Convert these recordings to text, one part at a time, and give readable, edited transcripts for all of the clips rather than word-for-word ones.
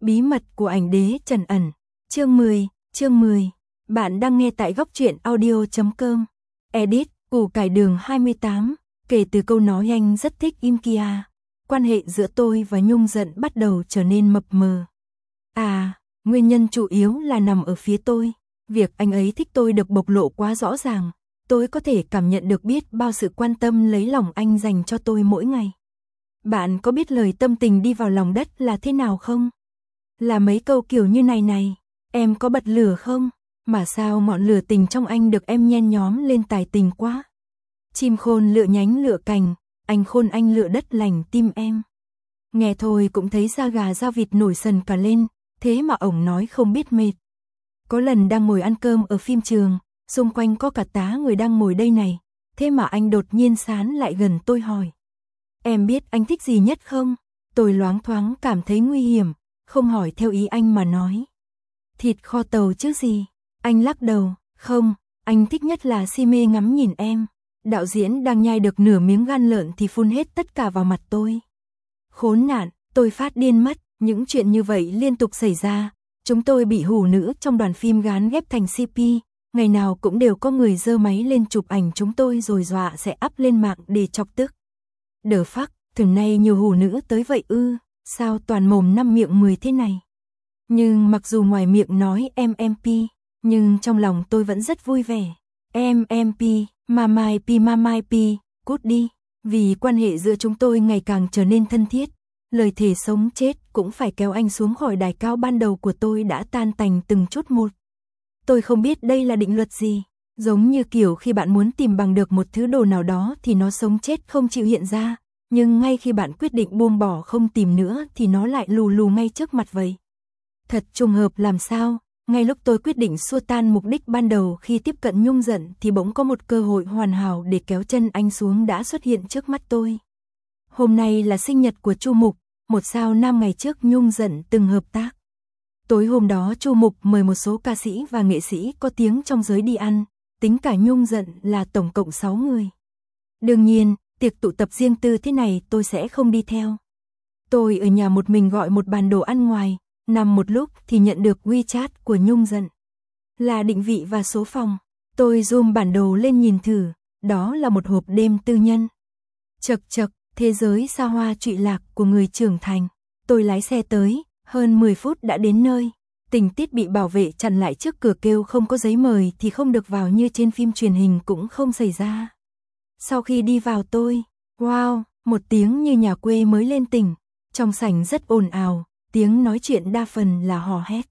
Bí mật của ảnh đế trần ẩn. Chương 10. Bạn đang nghe tại góc truyện audio.com. Edit, củ cải đường 28. Kể từ câu nói anh rất thích Im Kia, quan hệ giữa tôi và Nhung Dận bắt đầu trở nên mập mờ. Nguyên nhân chủ yếu là nằm ở phía tôi. Việc anh ấy thích tôi được bộc lộ quá rõ ràng. Tôi có thể cảm nhận được biết bao sự quan tâm lấy lòng anh dành cho tôi mỗi ngày. Bạn có biết lời tâm tình đi vào lòng đất là thế nào không? Là mấy câu kiểu như này, em có bật lửa không? Mà sao ngọn lửa tình trong anh được em nhen nhóm lên tài tình quá. Chim khôn lựa nhánh lựa cành, anh khôn anh lựa đất lành tim em. Nghe thôi cũng thấy da gà da vịt nổi sần cả lên, thế mà ổng nói không biết mệt. Có lần đang ngồi ăn cơm ở phim trường, xung quanh có cả tá người đang ngồi đây này, thế mà anh đột nhiên sán lại gần tôi hỏi. Em biết anh thích gì nhất không? Tôi loáng thoáng cảm thấy nguy hiểm, không hỏi theo ý anh mà nói. Thịt kho tàu chứ gì? Anh lắc đầu, không, anh thích nhất là si mê ngắm nhìn em. Đạo diễn đang nhai được nửa miếng gan lợn thì phun hết tất cả vào mặt tôi. Khốn nạn, tôi phát điên mất, những chuyện như vậy liên tục xảy ra. Chúng tôi bị hủ nữ trong đoàn phim gán ghép thành CP, ngày nào cũng đều có người giơ máy lên chụp ảnh chúng tôi rồi dọa sẽ up lên mạng để chọc tức. Đờ phắc, thường nay nhiều hủ nữ tới vậy ư, sao toàn mồm 5 miệng 10 thế này. Nhưng mặc dù ngoài miệng nói em MP, nhưng trong lòng tôi vẫn rất vui vẻ. Em MP, Mamai P, cút đi, vì quan hệ giữa chúng tôi ngày càng trở nên thân thiết. Lời thề sống chết cũng phải kéo anh xuống khỏi đài cao ban đầu của tôi đã tan tành từng chút một. Tôi không biết đây là định luật gì, giống như kiểu khi bạn muốn tìm bằng được một thứ đồ nào đó thì nó sống chết không chịu hiện ra, nhưng ngay khi bạn quyết định buông bỏ không tìm nữa thì nó lại lù lù ngay trước mặt vậy. Thật trùng hợp làm sao, ngay lúc tôi quyết định xua tan mục đích ban đầu khi tiếp cận Nhung Dận thì bỗng có một cơ hội hoàn hảo để kéo chân anh xuống đã xuất hiện trước mắt tôi. Hôm nay là sinh nhật của Chu Mục, một sao nam ngày trước Nhung Dận từng hợp tác. Tối hôm đó Chu Mục mời một số ca sĩ và nghệ sĩ có tiếng trong giới đi ăn, tính cả Nhung Dận là tổng cộng 6 người. Đương nhiên, tiệc tụ tập riêng tư thế này tôi sẽ không đi theo. Tôi ở nhà một mình gọi một bàn đồ ăn ngoài, nằm một lúc thì nhận được WeChat của Nhung Dận. Là định vị và số phòng, tôi zoom bản đồ lên nhìn thử, đó là một hộp đêm tư nhân. Chật, thế giới xa hoa trụy lạc của người trưởng thành. Tôi lái xe tới, hơn 10 phút đã đến nơi. Tình tiết bị bảo vệ chặn lại trước cửa kêu không có giấy mời thì không được vào như trên phim truyền hình cũng không xảy ra. Sau khi đi vào wow, một tiếng như nhà quê mới lên tỉnh. Trong sảnh rất ồn ào, tiếng nói chuyện đa phần là hò hét.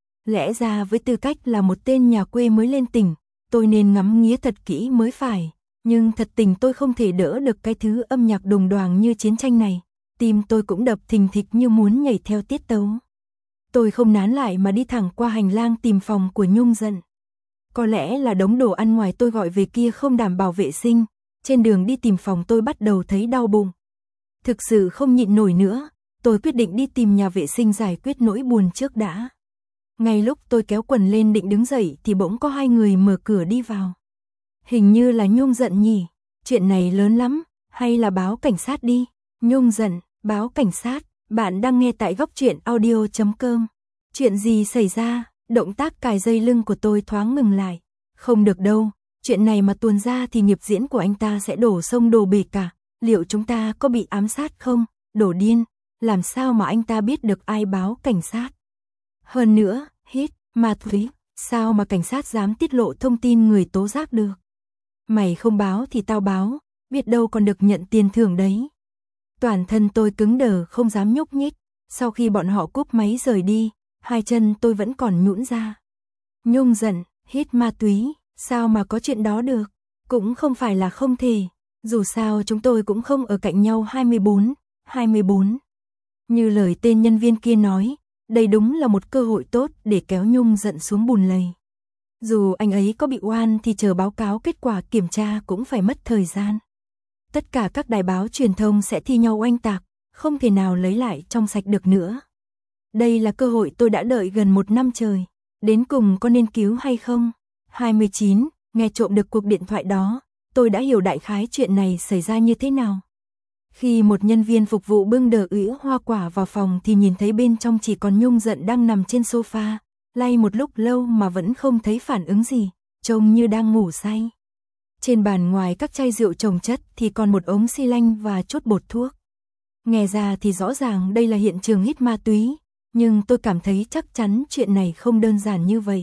Lẽ ra với tư cách là một tên nhà quê mới lên tỉnh, tôi nên ngắm nghía thật kỹ mới phải. Nhưng thật tình tôi không thể đỡ được cái thứ âm nhạc đùng đoàng như chiến tranh này. Tim tôi cũng đập thình thịch như muốn nhảy theo tiết tấu. Tôi không nán lại mà đi thẳng qua hành lang tìm phòng của Nhung Dận. Có lẽ là đống đồ ăn ngoài tôi gọi về kia không đảm bảo vệ sinh. Trên đường đi tìm phòng tôi bắt đầu thấy đau bụng. Thực sự không nhịn nổi nữa, tôi quyết định đi tìm nhà vệ sinh giải quyết nỗi buồn trước đã. Ngay lúc tôi kéo quần lên định đứng dậy thì bỗng có hai người mở cửa đi vào. Hình như là Nhung Dận nhỉ, chuyện này lớn lắm, hay là báo cảnh sát đi. Nhung Dận, báo cảnh sát, bạn đang nghe tại góc truyện audio.com. Chuyện gì xảy ra? Động tác cài dây lưng của tôi thoáng ngừng lại. Không được đâu, chuyện này mà tuồn ra thì nghiệp diễn của anh ta sẽ đổ sông đổ bể cả. Liệu chúng ta có bị ám sát không? Đổ điên, làm sao mà anh ta biết được ai báo cảnh sát? Hơn nữa, ma túy, sao mà cảnh sát dám tiết lộ thông tin người tố giác được? Mày không báo thì tao báo, biết đâu còn được nhận tiền thưởng đấy. Toàn thân tôi cứng đờ không dám nhúc nhích, sau khi bọn họ cúp máy rời đi, hai chân tôi vẫn còn nhũn ra. Nhung Dận, ma túy, sao mà có chuyện đó được, cũng không phải là không thể, dù sao chúng tôi cũng không ở cạnh nhau 24. Như lời tên nhân viên kia nói, đây đúng là một cơ hội tốt để kéo Nhung Dận xuống bùn lầy. Dù anh ấy có bị oan thì chờ báo cáo kết quả kiểm tra cũng phải mất thời gian. Tất cả các đài báo truyền thông sẽ thi nhau oanh tạc, không thể nào lấy lại trong sạch được nữa. Đây là cơ hội tôi đã đợi gần 1 năm trời. Đến cùng có nên cứu hay không? 29, nghe trộm được cuộc điện thoại đó, tôi đã hiểu đại khái chuyện này xảy ra như thế nào. Khi một nhân viên phục vụ bưng đờ ỉa hoa quả vào phòng thì nhìn thấy bên trong chỉ còn Nhung Giận đang nằm trên sofa, lay một lúc lâu mà vẫn không thấy phản ứng gì, trông như đang ngủ say. Trên bàn ngoài các chai rượu chồng chất thì còn một ống xi lanh và chút bột thuốc. Nghe ra thì rõ ràng đây là hiện trường hít ma túy, nhưng tôi cảm thấy chắc chắn chuyện này không đơn giản như vậy.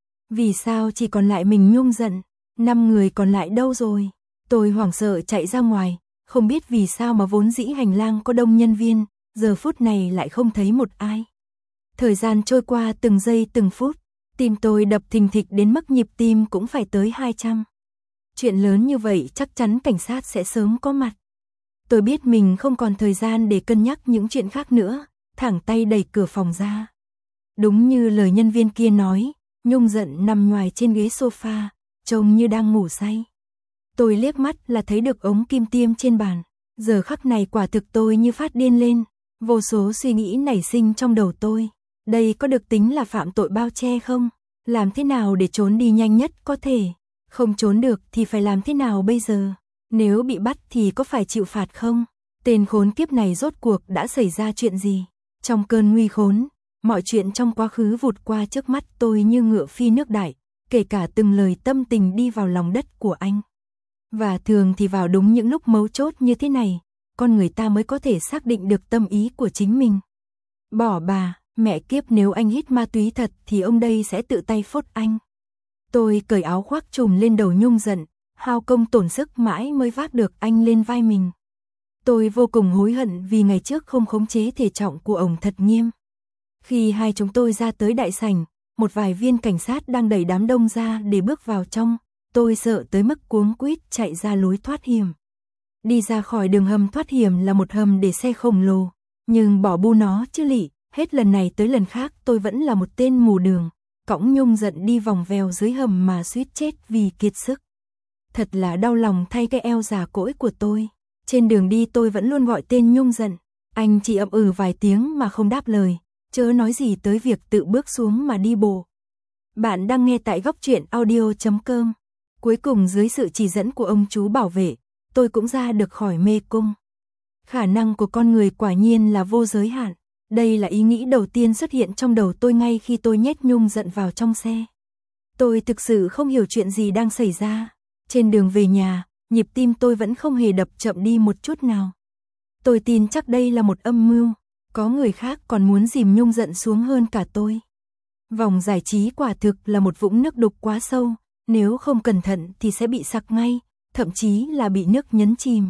Vì sao chỉ còn lại mình Nhung Giận, 5 người còn lại đâu rồi? Tôi hoảng sợ chạy ra ngoài, không biết vì sao mà vốn dĩ hành lang có đông nhân viên, giờ phút này lại không thấy một ai. Thời gian trôi qua từng giây từng phút, tim tôi đập thình thịch đến mức nhịp tim cũng phải tới 200. Chuyện lớn như vậy chắc chắn cảnh sát sẽ sớm có mặt. Tôi biết mình không còn thời gian để cân nhắc những chuyện khác nữa, thẳng tay đẩy cửa phòng ra. Đúng như lời nhân viên kia nói, Nhung Giận nằm ngoài trên ghế sofa, trông như đang ngủ say. Tôi liếc mắt là thấy được ống kim tiêm trên bàn. Giờ khắc này quả thực tôi như phát điên lên, vô số suy nghĩ nảy sinh trong đầu tôi. Đây có được tính là phạm tội bao che không? Làm thế nào để trốn đi nhanh nhất có thể? Không trốn được thì phải làm thế nào bây giờ? Nếu bị bắt thì có phải chịu phạt không? Tên khốn kiếp này rốt cuộc đã xảy ra chuyện gì? Trong cơn nguy khốn, mọi chuyện trong quá khứ vụt qua trước mắt tôi như ngựa phi nước đại, kể cả từng lời tâm tình đi vào lòng đất của anh. Và thường thì vào đúng những lúc mấu chốt như thế này, con người ta mới có thể xác định được tâm ý của chính mình. Bỏ bà, mẹ kiếp, nếu anh hít ma túy thật thì ông đây sẽ tự tay phốt anh. Tôi cởi áo khoác trùm lên đầu Nhung Giận, hao công tổn sức mãi mới vác được anh lên vai mình. Tôi vô cùng hối hận vì ngày trước không khống chế thể trọng của ổng thật nghiêm. Khi hai chúng tôi ra tới đại sảnh, một vài viên cảnh sát đang đẩy đám đông ra để bước vào trong. Tôi sợ tới mức cuống quýt chạy ra lối thoát hiểm. Đi ra khỏi đường hầm thoát hiểm là một hầm để xe khổng lồ, nhưng bỏ bu nó chứ lị, hết lần này tới lần khác tôi vẫn là một tên mù đường, cõng Nhung Giận đi vòng vèo dưới hầm mà suýt chết vì kiệt sức. Thật là đau lòng thay cái eo già cỗi của tôi. Trên đường đi tôi vẫn luôn gọi tên Nhung Giận, anh chỉ ậm ừ vài tiếng mà không đáp lời, chớ nói gì tới việc tự bước xuống mà đi bộ. Bạn đang nghe tại góc truyện audio.com. Cuối cùng dưới sự chỉ dẫn của ông chú bảo vệ, tôi cũng ra được khỏi mê cung. Khả năng của con người quả nhiên là vô giới hạn. Đây là ý nghĩ đầu tiên xuất hiện trong đầu tôi ngay khi tôi nhét Nhung Giận vào trong xe. Tôi thực sự không hiểu chuyện gì đang xảy ra. Trên đường về nhà, nhịp tim tôi vẫn không hề đập chậm đi một chút nào. Tôi tin chắc đây là một âm mưu, có người khác còn muốn dìm Nhung Giận xuống hơn cả tôi. Vòng giải trí quả thực là một vũng nước đục quá sâu. Nếu không cẩn thận thì sẽ bị sặc ngay, thậm chí là bị nước nhấn chìm.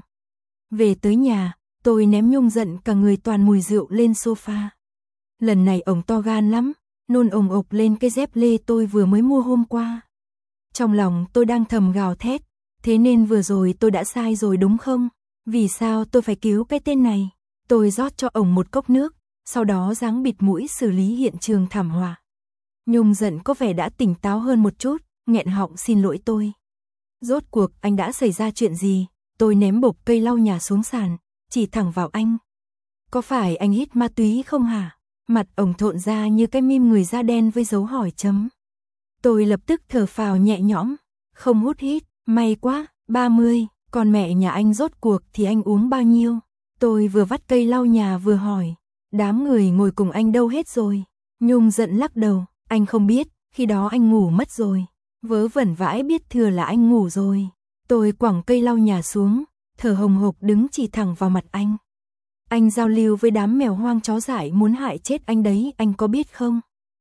Về tới nhà, tôi ném Nhung Giận cả người toàn mùi rượu lên sofa. Lần này ổng to gan lắm, nôn ồng ộc lên cái dép lê tôi vừa mới mua hôm qua. Trong lòng tôi đang thầm gào thét, thế nên vừa rồi tôi đã sai rồi đúng không? Vì sao tôi phải cứu cái tên này? Tôi rót cho ổng một cốc nước, sau đó giáng bịt mũi xử lý hiện trường thảm họa. Nhung Giận có vẻ đã tỉnh táo hơn một chút, nghẹn họng xin lỗi tôi. Rốt cuộc anh đã xảy ra chuyện gì? Tôi ném bộp cây lau nhà xuống sàn, chỉ thẳng vào anh. Có phải anh hít ma túy không hả? Mặt ổng thộn ra như cái meme người da đen với dấu hỏi chấm. Tôi lập tức thở phào nhẹ nhõm. Không hút hít, may quá, 30, còn mẹ nhà anh rốt cuộc thì anh uống bao nhiêu? Tôi vừa vắt cây lau nhà vừa hỏi. Đám người ngồi cùng anh đâu hết rồi? Nhung Giận lắc đầu, anh không biết, khi đó anh ngủ mất rồi. Vớ vẩn vãi biết thừa là anh ngủ rồi. Tôi quẳng cây lau nhà xuống, thở hồng hộc đứng chỉ thẳng vào mặt anh. Anh giao lưu với đám mèo hoang chó dại muốn hại chết anh đấy, anh có biết không?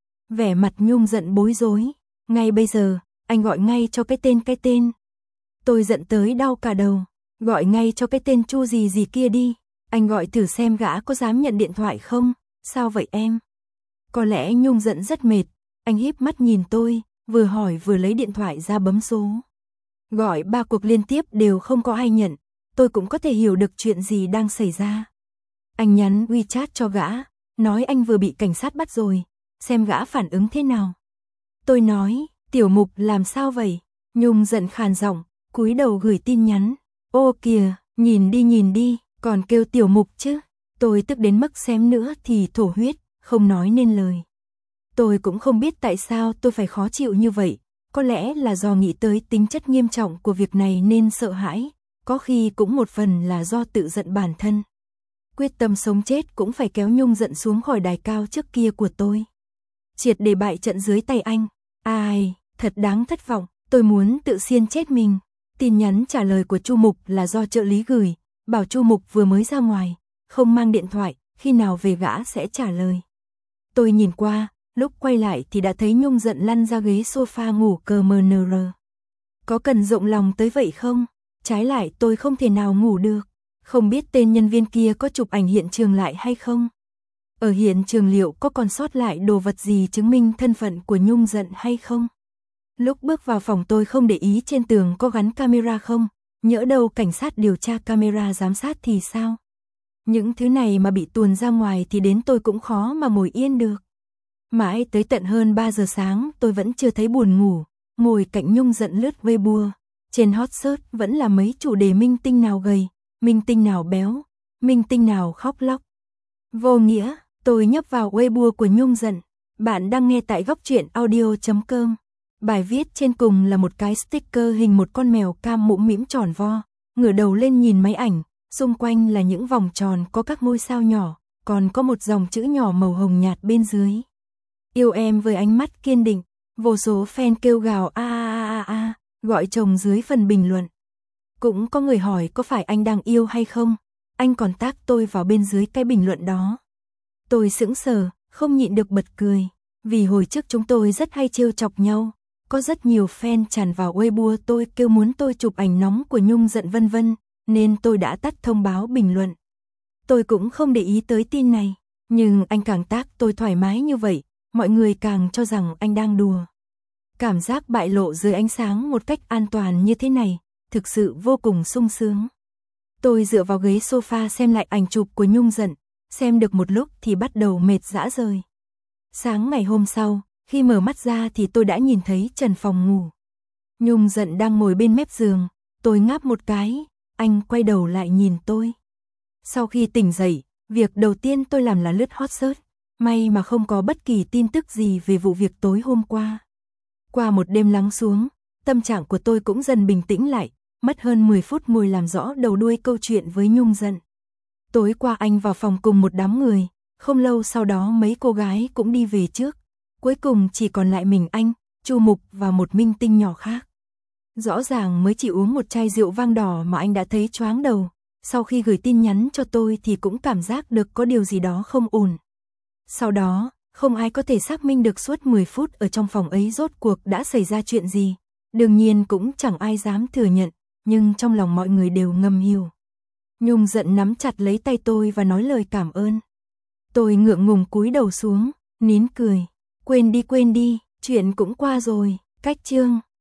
Vẻ mặt Nhung Giận bối rối. Ngay bây giờ, anh gọi ngay cho cái tên. Tôi giận tới đau cả đầu. Gọi ngay cho cái tên Chu gì gì kia đi. Anh gọi thử xem gã có dám nhận điện thoại không? Sao vậy em? Có lẽ Nhung Giận rất mệt. Anh híp mắt nhìn tôi, vừa hỏi vừa lấy điện thoại ra bấm số. Gọi 3 cuộc liên tiếp đều không có ai nhận. Tôi cũng có thể hiểu được chuyện gì đang xảy ra. Anh nhắn WeChat cho gã, nói anh vừa bị cảnh sát bắt rồi, xem gã phản ứng thế nào. Tôi nói, Tiểu Mục làm sao vậy? Nhung Giận khàn giọng, cúi đầu gửi tin nhắn. Ô kìa, nhìn đi, còn kêu Tiểu Mục chứ. Tôi tức đến mức xém nữa thì thổ huyết, không nói nên lời. Tôi cũng không biết tại sao tôi phải khó chịu như vậy, có lẽ là do nghĩ tới tính chất nghiêm trọng của việc này nên sợ hãi, có khi cũng một phần là do tự giận bản thân. Quyết tâm sống chết cũng phải kéo Nhung giận xuống khỏi đài cao trước kia của tôi. Triệt để bại trận dưới tay anh. Ai, thật đáng thất vọng, tôi muốn tự xiên chết mình. Tin nhắn trả lời của Chu Mục là do trợ lý gửi, bảo Chu Mục vừa mới ra ngoài, không mang điện thoại, khi nào về gã sẽ trả lời. Tôi nhìn qua, lúc quay lại thì đã thấy Nhung giận lăn ra ghế sofa ngủ cờ MNR. Có cần rộng lòng tới vậy không? Trái lại tôi không thể nào ngủ được. Không biết tên nhân viên kia có chụp ảnh hiện trường lại hay không? Ở hiện trường liệu có còn sót lại đồ vật gì chứng minh thân phận của Nhung giận hay không? Lúc bước vào phòng tôi không để ý trên tường có gắn camera không, nhỡ đâu cảnh sát điều tra camera giám sát thì sao? Những thứ này mà bị tuồn ra ngoài thì đến tôi cũng khó mà ngồi yên được. Mãi tới tận hơn 3 giờ sáng tôi vẫn chưa thấy buồn ngủ, ngồi cạnh Nhung giận lướt Weibo. Trên hot search vẫn là mấy chủ đề minh tinh nào gầy, minh tinh nào béo, minh tinh nào khóc lóc. Vô nghĩa, tôi nhấp vào Weibo của Nhung giận. Bạn đang nghe tại góc truyện audio.com. Bài viết trên cùng là một cái sticker hình một con mèo cam mũm mĩm tròn vo, ngửa đầu lên nhìn máy ảnh, xung quanh là những vòng tròn có các ngôi sao nhỏ, còn có một dòng chữ nhỏ màu hồng nhạt bên dưới. Yêu em với ánh mắt kiên định, vô số fan kêu gào a, gọi chồng dưới phần bình luận. Cũng có người hỏi có phải anh đang yêu hay không, anh còn tag tôi vào bên dưới cái bình luận đó. Tôi sững sờ, không nhịn được bật cười, vì hồi trước chúng tôi rất hay trêu chọc nhau. Có rất nhiều fan tràn vào Weibo tôi kêu muốn tôi chụp ảnh nóng của Nhung giận vân vân, nên tôi đã tắt thông báo bình luận. Tôi cũng không để ý tới tin này, nhưng anh càng tag tôi thoải mái như vậy, mọi người càng cho rằng anh đang đùa. Cảm giác bại lộ dưới ánh sáng một cách an toàn như thế này, thực sự vô cùng sung sướng. Tôi dựa vào ghế sofa xem lại ảnh chụp của Nhung giận, xem được một lúc thì bắt đầu mệt rã rời. Sáng ngày hôm sau, khi mở mắt ra thì tôi đã nhìn thấy Trần phòng ngủ. Nhung giận đang ngồi bên mép giường, tôi ngáp một cái, anh quay đầu lại nhìn tôi. Sau khi tỉnh dậy, việc đầu tiên tôi làm là lướt hot search, may mà không có bất kỳ tin tức gì về vụ việc tối hôm qua. Qua một đêm lắng xuống, tâm trạng của tôi cũng dần bình tĩnh lại, mất hơn 10 phút ngồi làm rõ đầu đuôi câu chuyện với Nhung giận. Tối qua anh vào phòng cùng một đám người, không lâu sau đó mấy cô gái cũng đi về trước. Cuối cùng chỉ còn lại mình anh, Chu Mục và một minh tinh nhỏ khác. Rõ ràng mới chỉ uống một chai rượu vang đỏ mà anh đã thấy choáng đầu. Sau khi gửi tin nhắn cho tôi thì cũng cảm giác được có điều gì đó không ổn. Sau đó, không ai có thể xác minh được suốt 10 phút ở trong phòng ấy rốt cuộc đã xảy ra chuyện gì. Đương nhiên cũng chẳng ai dám thừa nhận, nhưng trong lòng mọi người đều ngầm hiểu. Nhung giận nắm chặt lấy tay tôi và nói lời cảm ơn. Tôi ngượng ngùng cúi đầu xuống, nín cười. Quên đi, chuyện cũng qua rồi, cách chương.